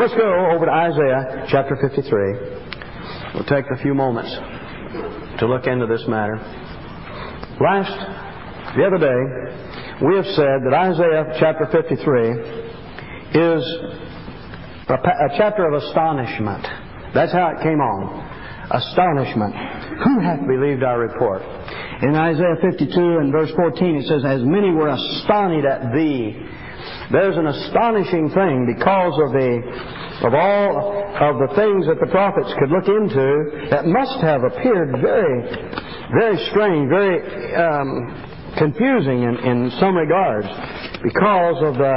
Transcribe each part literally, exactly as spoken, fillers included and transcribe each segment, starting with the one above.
Let's go over to Isaiah chapter fifty-three. We'll take a few moments to look into this matter. Last, the other day, we have said that Isaiah chapter fifty-three is a, a chapter of astonishment. That's how it came on. Astonishment. Who hath believed our report? In Isaiah fifty-two and verse fourteen it says, as many were astonished at thee. There's an astonishing thing because of the of all of the things that the prophets could look into that must have appeared very, very strange, very um, confusing in, in some regards because of the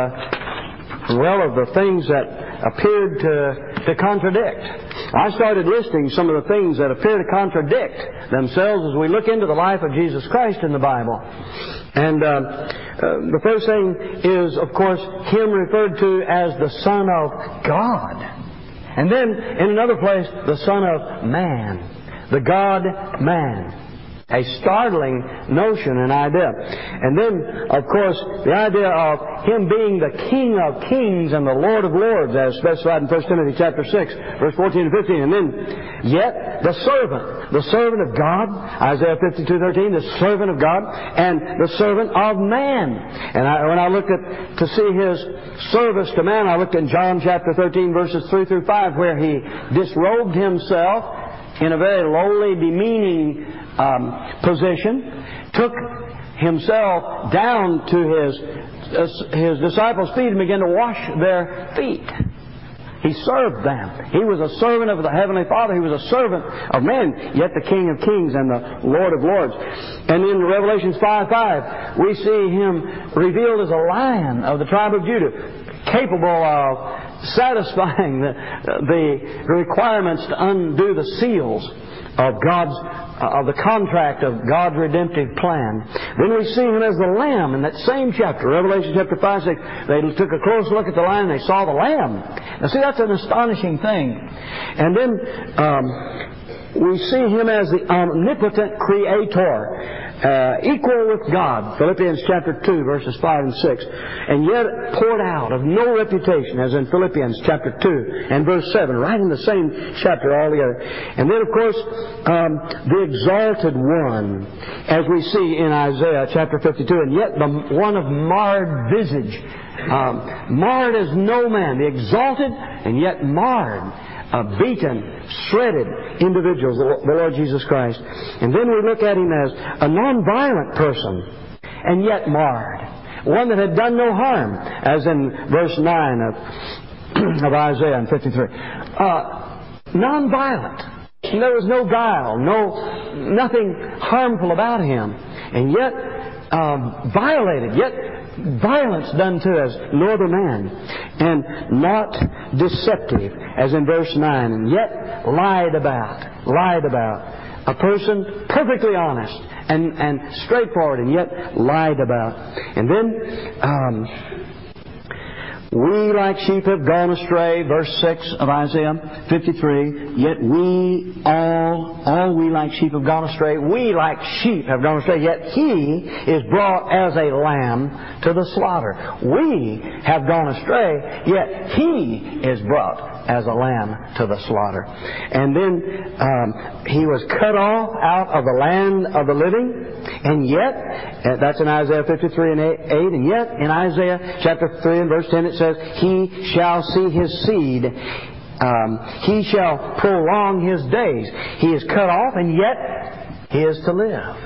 well of the things that appeared to to contradict. I started listing some of the things that appear to contradict themselves as we look into the life of Jesus Christ in the Bible. And uh, uh, the first thing is, of course, Him referred to as the Son of God. And then, in another place, the Son of Man. The God-Man. A startling notion and idea. And then, of course, the idea of Him being the King of Kings and the Lord of Lords, as specified in First Timothy chapter six, verse fourteen and fifteen. And then, yet, the servant. The servant of God, Isaiah fifty-two thirteen, the servant of God, and the servant of man. And I, when I looked at to see His service to man, I looked in John chapter thirteen, verses three through five, where He disrobed Himself in a very lowly, demeaning Um, position, took Himself down to His uh, His disciples' feet and began to wash their feet. He served them. He was a servant of the Heavenly Father. He was a servant of men, yet the King of Kings and the Lord of Lords. And in Revelation five five, we see Him revealed as a Lion of the tribe of Judah, capable of satisfying the, the requirements to undo the seals of God's uh, of the contract of God's redemptive plan. Then we see Him as the Lamb in that same chapter, Revelation chapter five six. They took a close look at the Lion and they saw the Lamb. Now see, that's an astonishing thing. And then um, we see Him as the omnipotent Creator, uh, equal with God, Philippians chapter two, verses five and six, and yet poured out of no reputation, as in Philippians chapter two and verse seven, right in the same chapter altogether. And then, of course, um, the exalted one, as we see in Isaiah chapter fifty-two, and yet the one of marred visage, um, marred as no man, the exalted and yet marred. Uh, beaten, shredded individuals, the Lord Jesus Christ. And then we look at Him as a non-violent person, and yet marred. One that had done no harm, as in verse nine of, of Isaiah in fifty-three. Uh, non-violent. There was no guile, no nothing harmful about Him. And yet um, violated, yet violence done to us, no other man, and not deceptive, as in verse nine, and yet lied about, lied about. A person perfectly honest and, and straightforward, and yet lied about. And then, um, we like sheep have gone astray, verse six of Isaiah fifty-three, yet we all, all we like sheep have gone astray. We like sheep have gone astray, yet He is brought as a lamb to the slaughter. We have gone astray, yet He is brought as a lamb to the slaughter. And then um, He was cut off out of the land of the living, and yet, that's in Isaiah fifty-three and eight, and yet in Isaiah chapter three and verse ten it says, He shall see His seed, um, He shall prolong His days. He is cut off, and yet He is to live.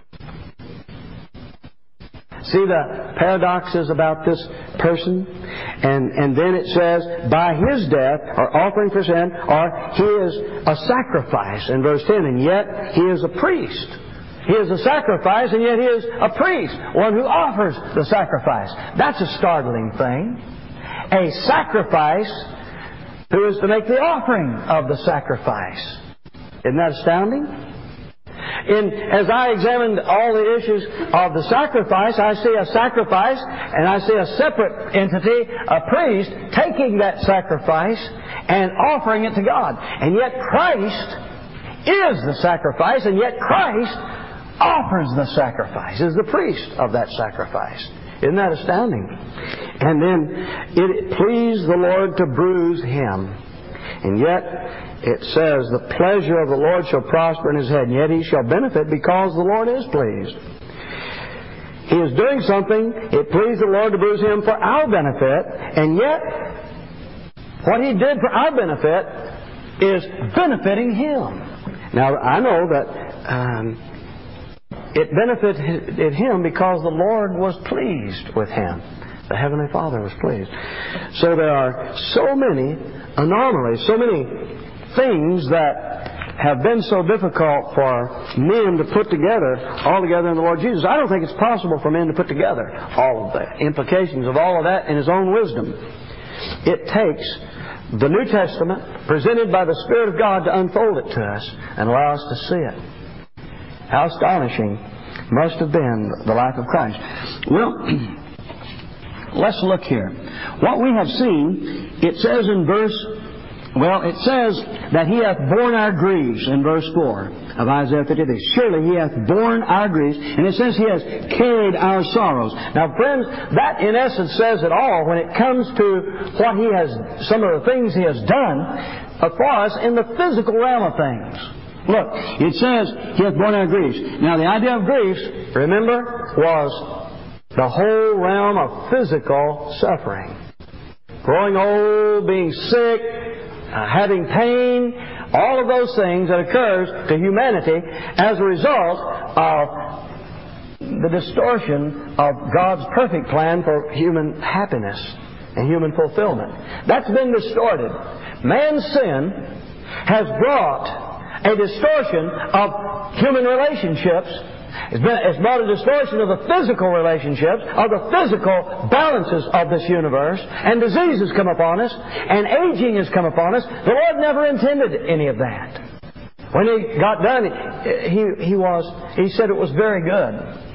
See the paradoxes about this person? And, and then it says, by His death, or offering for sin, or He is a sacrifice, in verse ten, and yet He is a priest. He is a sacrifice, and yet He is a priest, one who offers the sacrifice. That's a startling thing. A sacrifice who is to make the offering of the sacrifice. Isn't that astounding? In, as I examined all the issues of the sacrifice, I see a sacrifice, and I see a separate entity, a priest, taking that sacrifice and offering it to God. And yet Christ is the sacrifice, and yet Christ offers the sacrifice, is the priest of that sacrifice. Isn't that astounding? And then it pleased the Lord to bruise him. And yet it says, the pleasure of the Lord shall prosper in his head, and yet he shall benefit because the Lord is pleased. He is doing something. It pleased the Lord to bruise him for our benefit, and yet what he did for our benefit is benefiting him. Now, I know that um, it benefited him because the Lord was pleased with him. The Heavenly Father was pleased. So there are so many anomalies, so many things that have been so difficult for men to put together all together in the Lord Jesus. I don't think it's possible for men to put together all of the implications of all of that in his own wisdom. It takes the New Testament presented by the Spirit of God to unfold it to us and allow us to see it. How astonishing must have been the life of Christ. Well, let's look here. What we have seen, it says in verse, well, it says that he hath borne our griefs in verse four of Isaiah fifty-three. Surely he hath borne our griefs, and it says he has carried our sorrows. Now, friends, that in essence says it all when it comes to what he has, some of the things he has done for us in the physical realm of things. Look, it says he hath borne our griefs. Now, the idea of griefs, remember, was the whole realm of physical suffering. Growing old, being sick, uh, having pain, all of those things that occurs to humanity as a result of the distortion of God's perfect plan for human happiness and human fulfillment. That's been distorted. Man's sin has brought a distortion of human relationships. It's, been, it's brought a distortion of the physical relationships, of the physical balances of this universe, and disease has come upon us, and aging has come upon us. The Lord never intended any of that. When He got done, He, he, was, he said it was very good.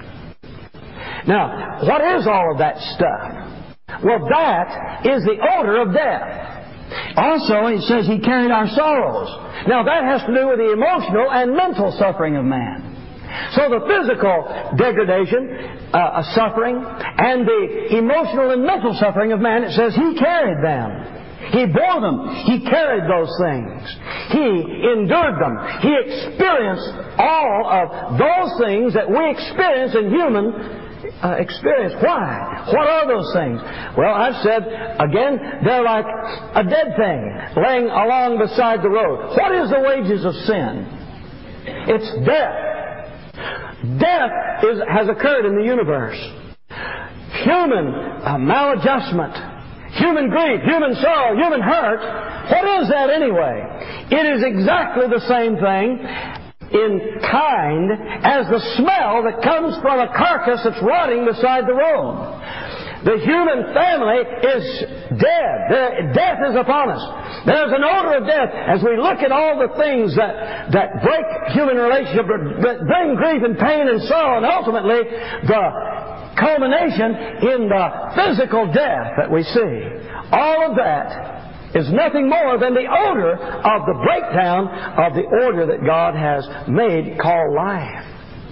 Now, what is all of that stuff? Well, that is the odor of death. Also, it says He carried our sorrows. Now, that has to do with the emotional and mental suffering of man. So the physical degradation, uh, suffering, and the emotional and mental suffering of man, it says He carried them. He bore them. He carried those things. He endured them. He experienced all of those things that we experience in human uh, experience. Why? What are those things? Well, I've said, again, they're like a dead thing laying along beside the road. What is the wages of sin? It's death. Death is, has occurred in the universe. Human uh, maladjustment, human grief, human sorrow, human hurt. What is that anyway? It is exactly the same thing in kind as the smell that comes from a carcass that's rotting beside the road. The human family is dead. The, death is upon us. There's an odor of death as we look at all the things that, that break human relationship, that bring grief and pain and sorrow, and ultimately the culmination in the physical death that we see. All of that is nothing more than the odor of the breakdown of the order that God has made called life.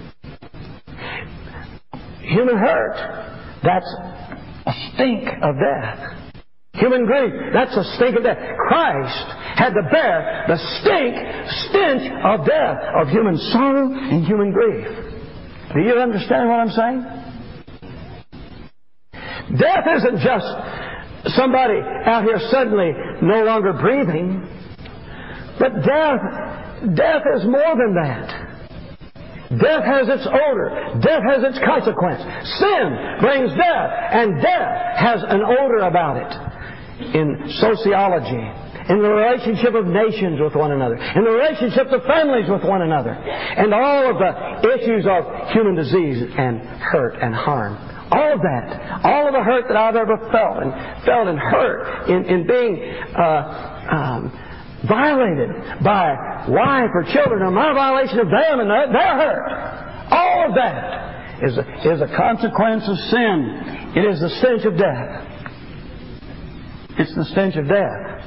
Human hurt, that's a stink of death. Human grief, that's a stink of death. Christ had to bear the stink, stench of death, of human sorrow and human grief. Do you understand what I'm saying? Death isn't just somebody out here suddenly no longer breathing, but death, death is more than that. Death has its odor. Death has its consequence. Sin brings death, and death has an odor about it. In sociology, in the relationship of nations with one another, in the relationship of families with one another, and all of the issues of human disease and hurt and harm. All of that, all of the hurt that I've ever felt and felt and hurt in, in being uh, um, violated by wife or children, or my violation of them and their, their hurt. All of that is a, is a consequence of sin. It is the stench of death. It's the stench of death.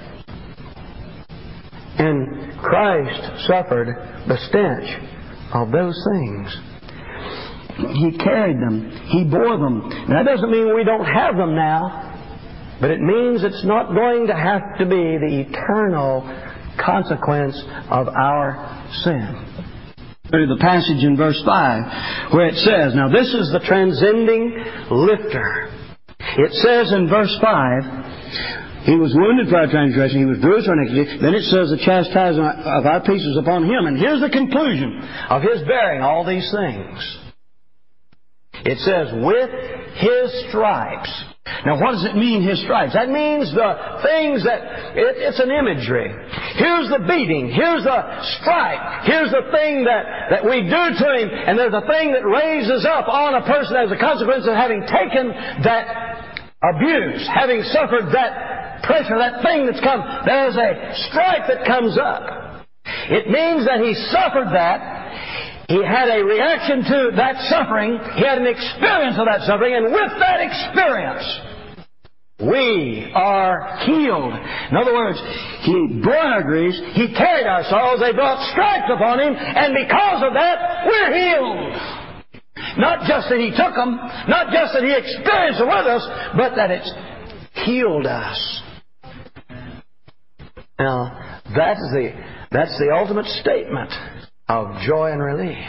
And Christ suffered the stench of those things. He carried them. He bore them. Now, that doesn't mean we don't have them now, but it means it's not going to have to be the eternal consequence of our sin. Through the passage in verse five where it says, now this is the transcending lifter. It says in verse five, He was wounded for our transgression, He was bruised for our iniquity. Then it says the chastisement of our peace was upon Him. And here's the conclusion of His bearing all these things. It says, with His stripes. Now what does it mean, His stripes? That means the things that, it, it's an imagery. Here's the beating. Here's the stripe. Here's the thing that, that we do to Him. And there's a thing that raises up on a person as a consequence of having taken that abuse, having suffered that pressure, that thing that's come. There's a stripe that comes up. It means that He suffered that. He had a reaction to that suffering. He had an experience of that suffering. And with that experience, we are healed. In other words, He bore our griefs. He carried our sorrows. They brought stripes upon Him. And because of that, we're healed. Not just that He took them. Not just that He experienced it with us. But that it's healed us. Now, that's the, that's the ultimate statement of joy and relief.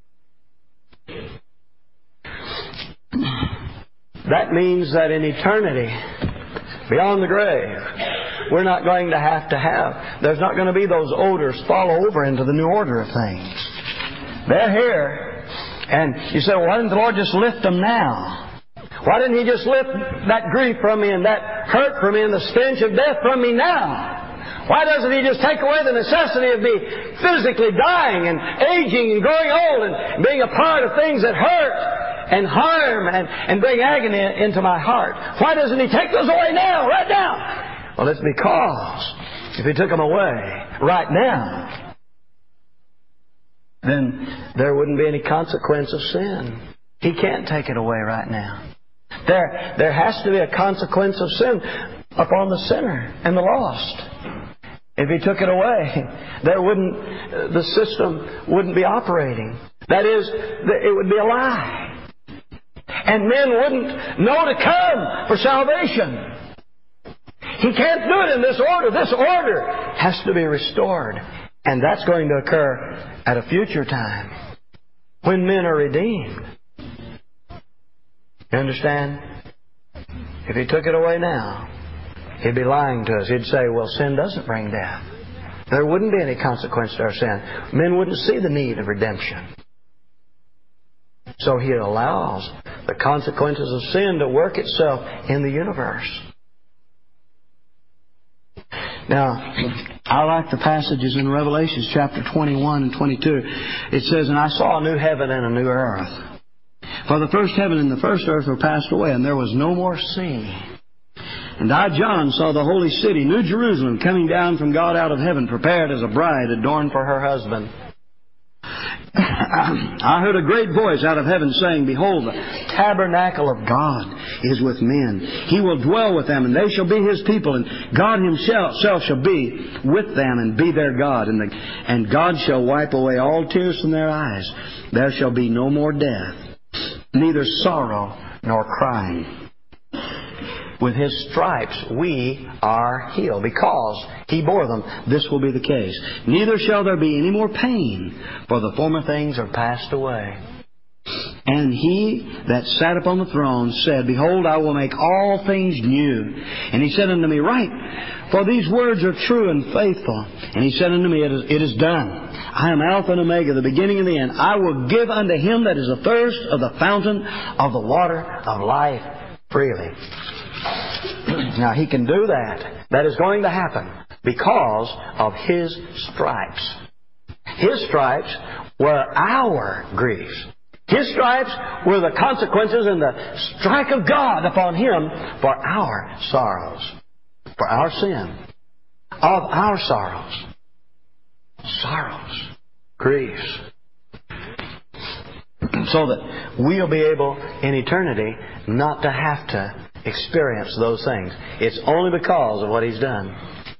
That means that in eternity, beyond the grave, we're not going to have to have, there's not going to be those odors fall over into the new order of things. They're here. And you say, well, why didn't the Lord just lift them now? Why didn't He just lift that grief from me and that hurt from me and the stench of death from me now? Why doesn't He just take away the necessity of me physically dying and aging and growing old and being a part of things that hurt and harm and, and bring agony into my heart? Why doesn't He take those away now, right now? Well, it's because if He took them away right now, then there wouldn't be any consequence of sin. He can't take it away right now. There, there has to be a consequence of sin upon the sinner and the lost. If He took it away, there wouldn't, the system wouldn't be operating. That is, it would be a lie. And men wouldn't know to come for salvation. He can't do it in this order. This order has to be restored. And that's going to occur at a future time when men are redeemed. You understand? If He took it away now, He'd be lying to us. He'd say, well, sin doesn't bring death. There wouldn't be any consequence to our sin. Men wouldn't see the need of redemption. So He allows the consequences of sin to work itself in the universe. Now, I like the passages in Revelation chapter twenty-one and twenty-two. It says, and I saw a new heaven and a new earth. For the first heaven and the first earth were passed away, and there was no more sea. And I, John, saw the holy city, New Jerusalem, coming down from God out of heaven, prepared as a bride adorned for her husband. I heard a great voice out of heaven saying, behold, the tabernacle of God is with men. He will dwell with them, and they shall be His people, and God Himself shall be with them and be their God. And, the, and God shall wipe away all tears from their eyes. There shall be no more death, neither sorrow nor crying. With His stripes we are healed. Because He bore them, this will be the case. Neither shall there be any more pain, for the former things are passed away. And He that sat upon the throne said, behold, I will make all things new. And He said unto me, write, for these words are true and faithful. And He said unto me, it is, it is done. I am Alpha and Omega, the beginning and the end. I will give unto him that is athirst of the fountain of the water of life freely. Now He can do that. That is going to happen because of His stripes. His stripes were our griefs. His stripes were the consequences and the strike of God upon Him for our sorrows, for our sin, of our sorrows, sorrows, griefs. So that we'll be able in eternity not to have to experience those things. It's only because of what He's done.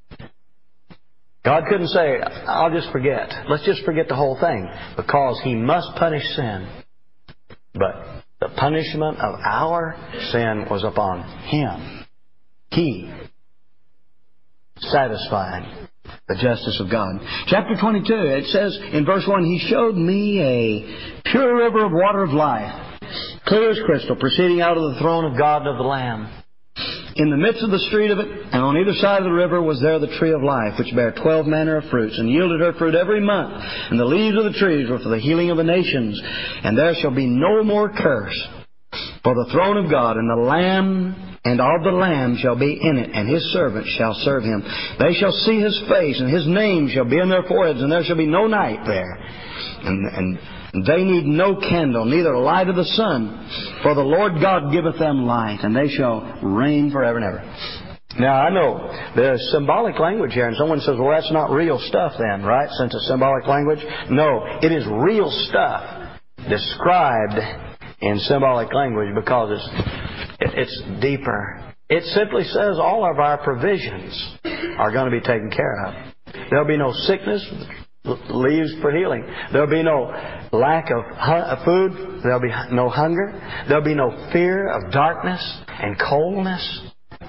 God couldn't say, I'll just forget. Let's just forget the whole thing. Because He must punish sin. But the punishment of our sin was upon Him. He satisfied the justice of God. Chapter twenty-two, it says in verse one, He showed me a pure river of water of life, clear as crystal, proceeding out of the throne of God and of the Lamb. In the midst of the street of it, and on either side of the river, was there the tree of life, which bare twelve manner of fruits, and yielded her fruit every month. And the leaves of the trees were for the healing of the nations. And there shall be no more curse. For the throne of God and the Lamb and of the Lamb shall be in it, and His servants shall serve Him. They shall see His face, and His name shall be in their foreheads, and there shall be no night there. And, and they need no candle, neither light of the sun. For the Lord God giveth them light, and they shall reign forever and ever. Now, I know there's symbolic language here, and someone says, well, that's not real stuff then, right? Since it's symbolic language. No, it is real stuff described in symbolic language because it's, it, it's deeper. It simply says all of our provisions are going to be taken care of. There'll be no sickness, leaves for healing. There'll be no lack of food. There'll be no hunger. There'll be no fear of darkness and coldness,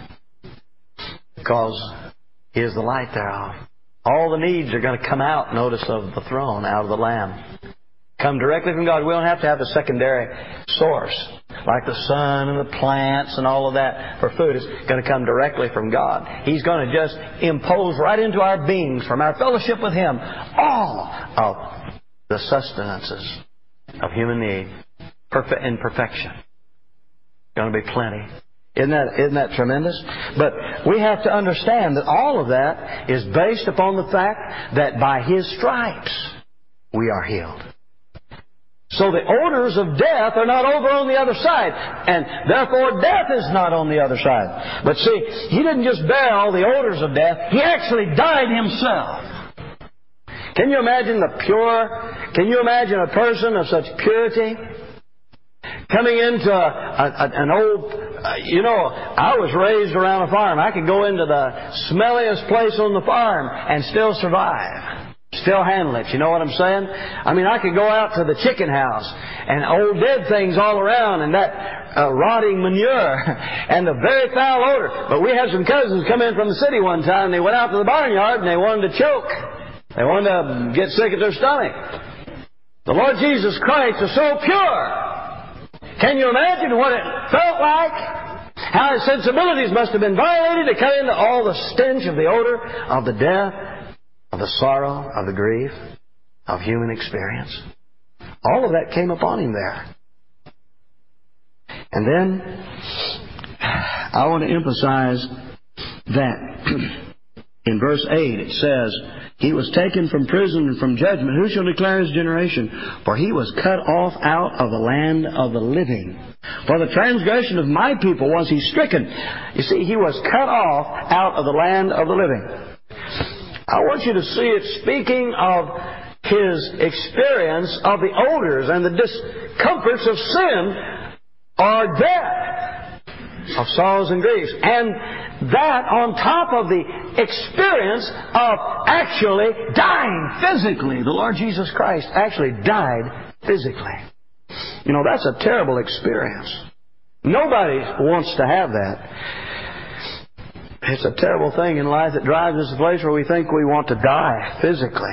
because He is the light thereof. All the needs are going to come out, notice, of the throne, out of the Lamb. Come directly from God. We don't have to have a secondary source like the sun and the plants and all of that for food. It's going to come directly from God. He's going to just impose right into our beings, from our fellowship with Him, all of the sustenances of human need in perfection. Going to be plenty. Isn't that, isn't that tremendous? But we have to understand that all of that is based upon the fact that by His stripes we are healed. So the odors of death are not over on the other side, and therefore death is not on the other side. But see, He didn't just bear all the odors of death, He actually died Himself. Can you imagine the pure, can you imagine a person of such purity coming into a, a, an old, uh, you know, I was raised around a farm. I could go into the smelliest place on the farm and still survive. Still handle it. You know what I'm saying? I mean, I could go out to the chicken house and old dead things all around and that uh, rotting manure and the very foul odor. But we had some cousins come in from the city one time and they went out to the barnyard and they wanted to choke. They wanted to get sick at their stomach. The Lord Jesus Christ is so pure. Can you imagine what it felt like? How His sensibilities must have been violated to cut into all the stench of the odor of the death, of the sorrow, of the grief, of human experience. All of that came upon Him there. And then, I want to emphasize that in verse eight it says, He was taken from prison and from judgment. Who shall declare His generation? For He was cut off out of the land of the living. For the transgression of my people was He stricken. You see, He was cut off out of the land of the living. I want you to see it speaking of His experience of the odors and the discomforts of sin or death, of sorrows and griefs. And that on top of the experience of actually dying physically. The Lord Jesus Christ actually died physically. You know, that's a terrible experience. Nobody wants to have that. It's a terrible thing in life that drives us to the place where we think we want to die physically.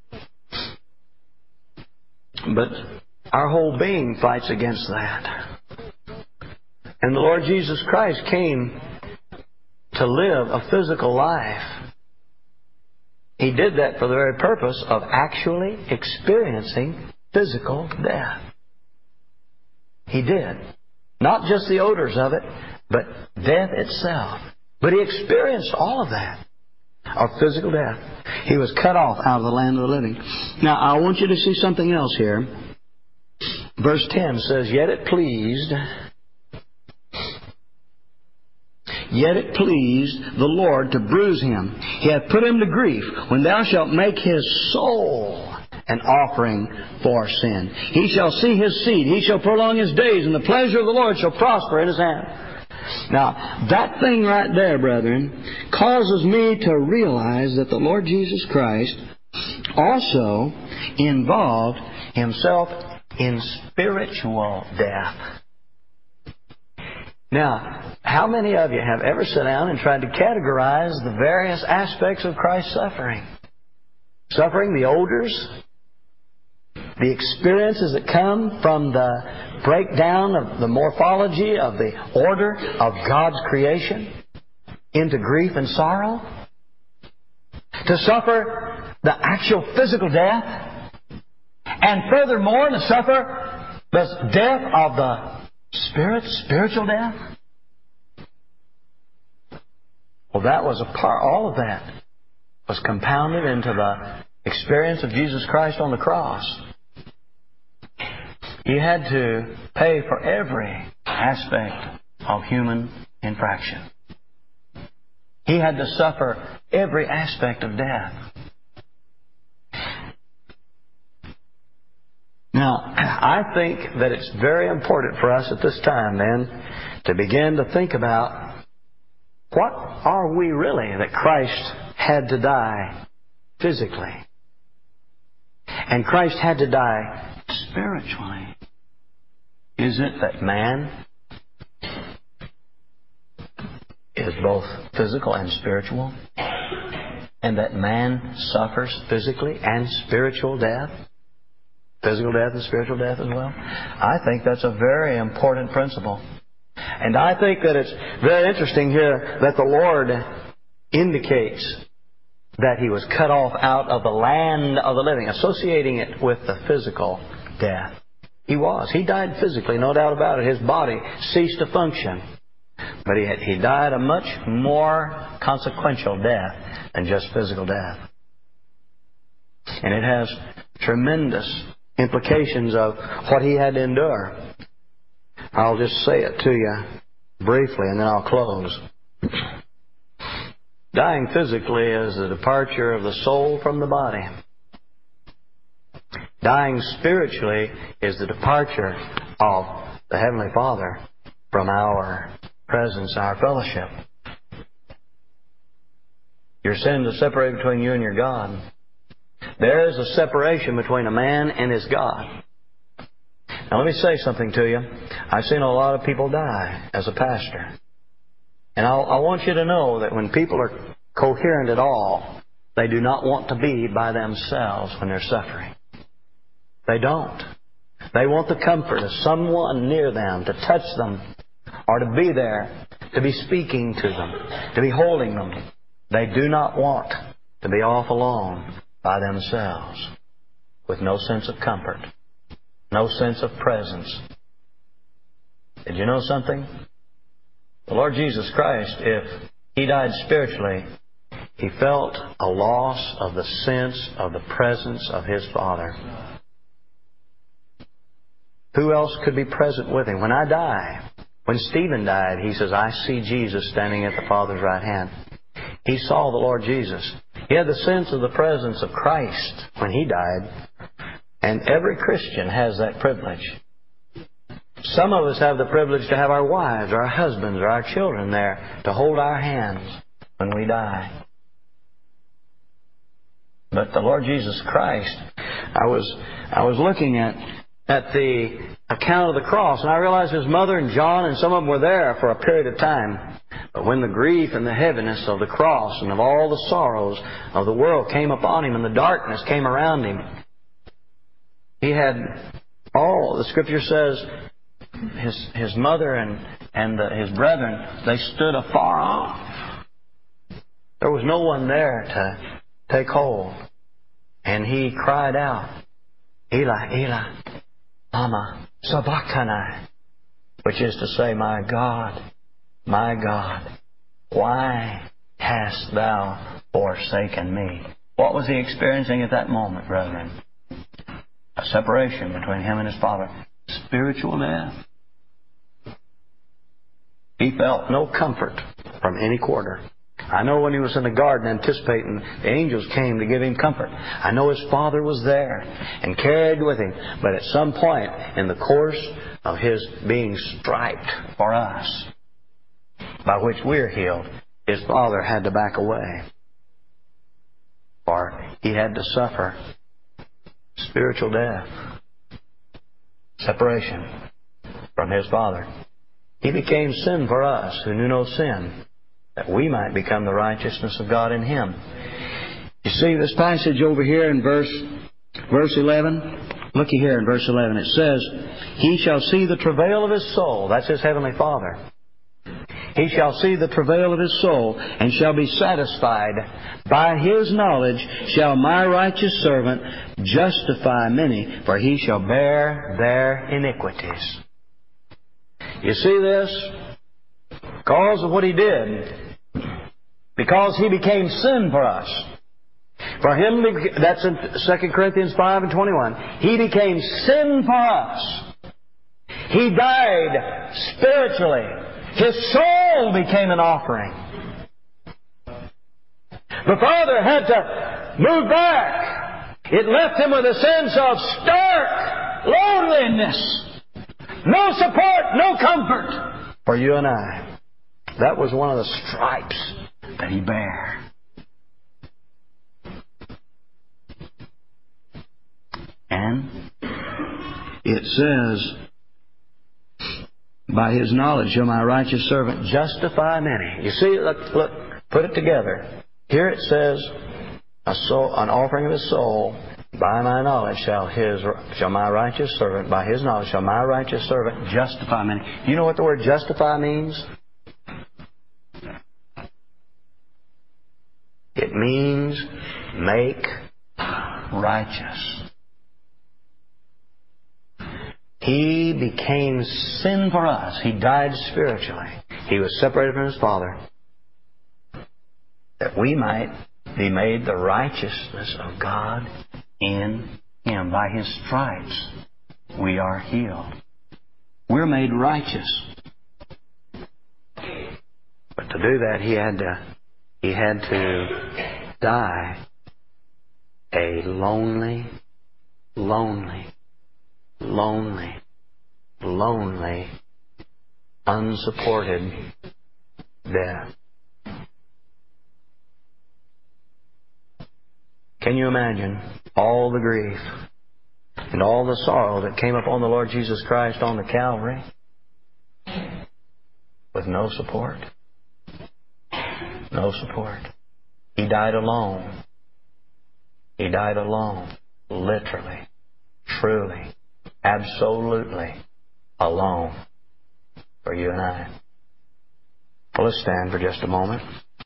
But our whole being fights against that. And the Lord Jesus Christ came to live a physical life. He did that for the very purpose of actually experiencing physical death. He did. Not just the odors of it, but death itself. But He experienced all of that, of physical death. He was cut off out of the land of the living. Now, I want you to see something else here. Verse ten says, Yet it pleased, Yet it pleased the Lord to bruise Him. He hath put Him to grief, when Thou shalt make His soul an offering for sin. He shall see His seed. He shall prolong His days, and the pleasure of the Lord shall prosper in His hand. Now, that thing right there, brethren, causes me to realize that the Lord Jesus Christ also involved Himself in spiritual death. Now, how many of you have ever sat down and tried to categorize the various aspects of Christ's suffering? Suffering, the odors, the experiences that come from the breakdown of the morphology of the order of God's creation into grief and sorrow. To suffer the actual physical death. And furthermore, to suffer the death of the spirit, spiritual death. Well, that was a part, all of that was compounded into the experience of Jesus Christ on the cross. He had to pay for every aspect of human infraction. He had to suffer every aspect of death. Now, I think that it's very important for us at this time, then, to begin to think about what are we really that Christ had to die physically? And Christ had to die spiritually. Is it that man is both physical and spiritual? And that man suffers physically and spiritual death? Physical death and spiritual death as well? I think that's a very important principle. And I think that it's very interesting here that the Lord indicates that He was cut off out of the land of the living, associating it with the physical death. He was. He died physically, no doubt about it. His body ceased to function. But he, had, he died a much more consequential death than just physical death. And it has tremendous implications of what He had to endure. I'll just say it to you briefly and then I'll close. Dying physically is the departure of the soul from the body. Dying spiritually is the departure of the Heavenly Father from our presence, our fellowship. Your sins are separated between you and your God. There is a separation between a man and his God. Now let me say something to you. I've seen a lot of people die as a pastor. And I'll, I want you to know that when people are coherent at all, they do not want to be by themselves when they're suffering. They don't. They want the comfort of someone near them to touch them or to be there, to be speaking to them, to be holding them. They do not want to be off alone by themselves with no sense of comfort, no sense of presence. Did you know something? The Lord Jesus Christ, if He died spiritually, He felt a loss of the sense of the presence of His Father. Who else could be present with Him? When I die, when Stephen died, he says, I see Jesus standing at the Father's right hand. He saw the Lord Jesus. He had the sense of the presence of Christ when he died. And every Christian has that privilege. Some of us have the privilege to have our wives, or our husbands, or our children there to hold our hands when we die. But the Lord Jesus Christ, I was I was looking at at the account of the cross, and I realized His mother and John and some of them were there for a period of time. But when the grief and the heaviness of the cross and of all the sorrows of the world came upon Him and the darkness came around Him, He had all, the Scripture says, His His mother and, and the, His brethren, they stood afar off. There was no one there to take hold. And He cried out, Eli, Eli, lama sabachthani, which is to say, my God, my God, why hast Thou forsaken me? What was He experiencing at that moment, brethren? A separation between Him and His Father. Spiritual death. He felt no comfort from any quarter. I know when He was in the garden anticipating, the angels came to give Him comfort. I know His Father was there and carried with Him. But at some point in the course of His being striped for us, by which we're healed, His Father had to back away. For He had to suffer spiritual death. Separation from His Father. He became sin for us who knew no sin, that we might become the righteousness of God in Him. You see this passage over here in verse verse eleven? Looky here in verse eleven. It says, He shall see the travail of His soul. That's His Heavenly Father. He shall see the travail of His soul, and shall be satisfied. By His knowledge shall my righteous servant justify many, for he shall bear their iniquities. You see this? Because of what He did. Because He became sin for us. For Him, that's in Second Corinthians five and twenty-one. He became sin for us. He died spiritually. His soul became an offering. The Father had to move back. It left Him with a sense of stark loneliness. No support, no comfort for you and I. That was one of the stripes that He bare. And it says, by His knowledge shall my righteous servant justify many. You see, look, look, put it together. Here it says, a soul, an offering of His soul. By my knowledge shall his shall my righteous servant, by His knowledge shall my righteous servant justify many. Do you know what the word justify means? It means make righteous. He became sin for us. He died spiritually. He was separated from His Father, that we might be made the righteousness of God in Him. By His stripes we are healed. We're made righteous. But to do that, He had to, He had to die a lonely, lonely, lonely, lonely, unsupported death. Can you imagine all the grief and all the sorrow that came upon the Lord Jesus Christ on the Calvary with no support? No support. He died alone. He died alone. Literally. Truly. Absolutely. Alone. For you and I. Well, let's stand for just a moment.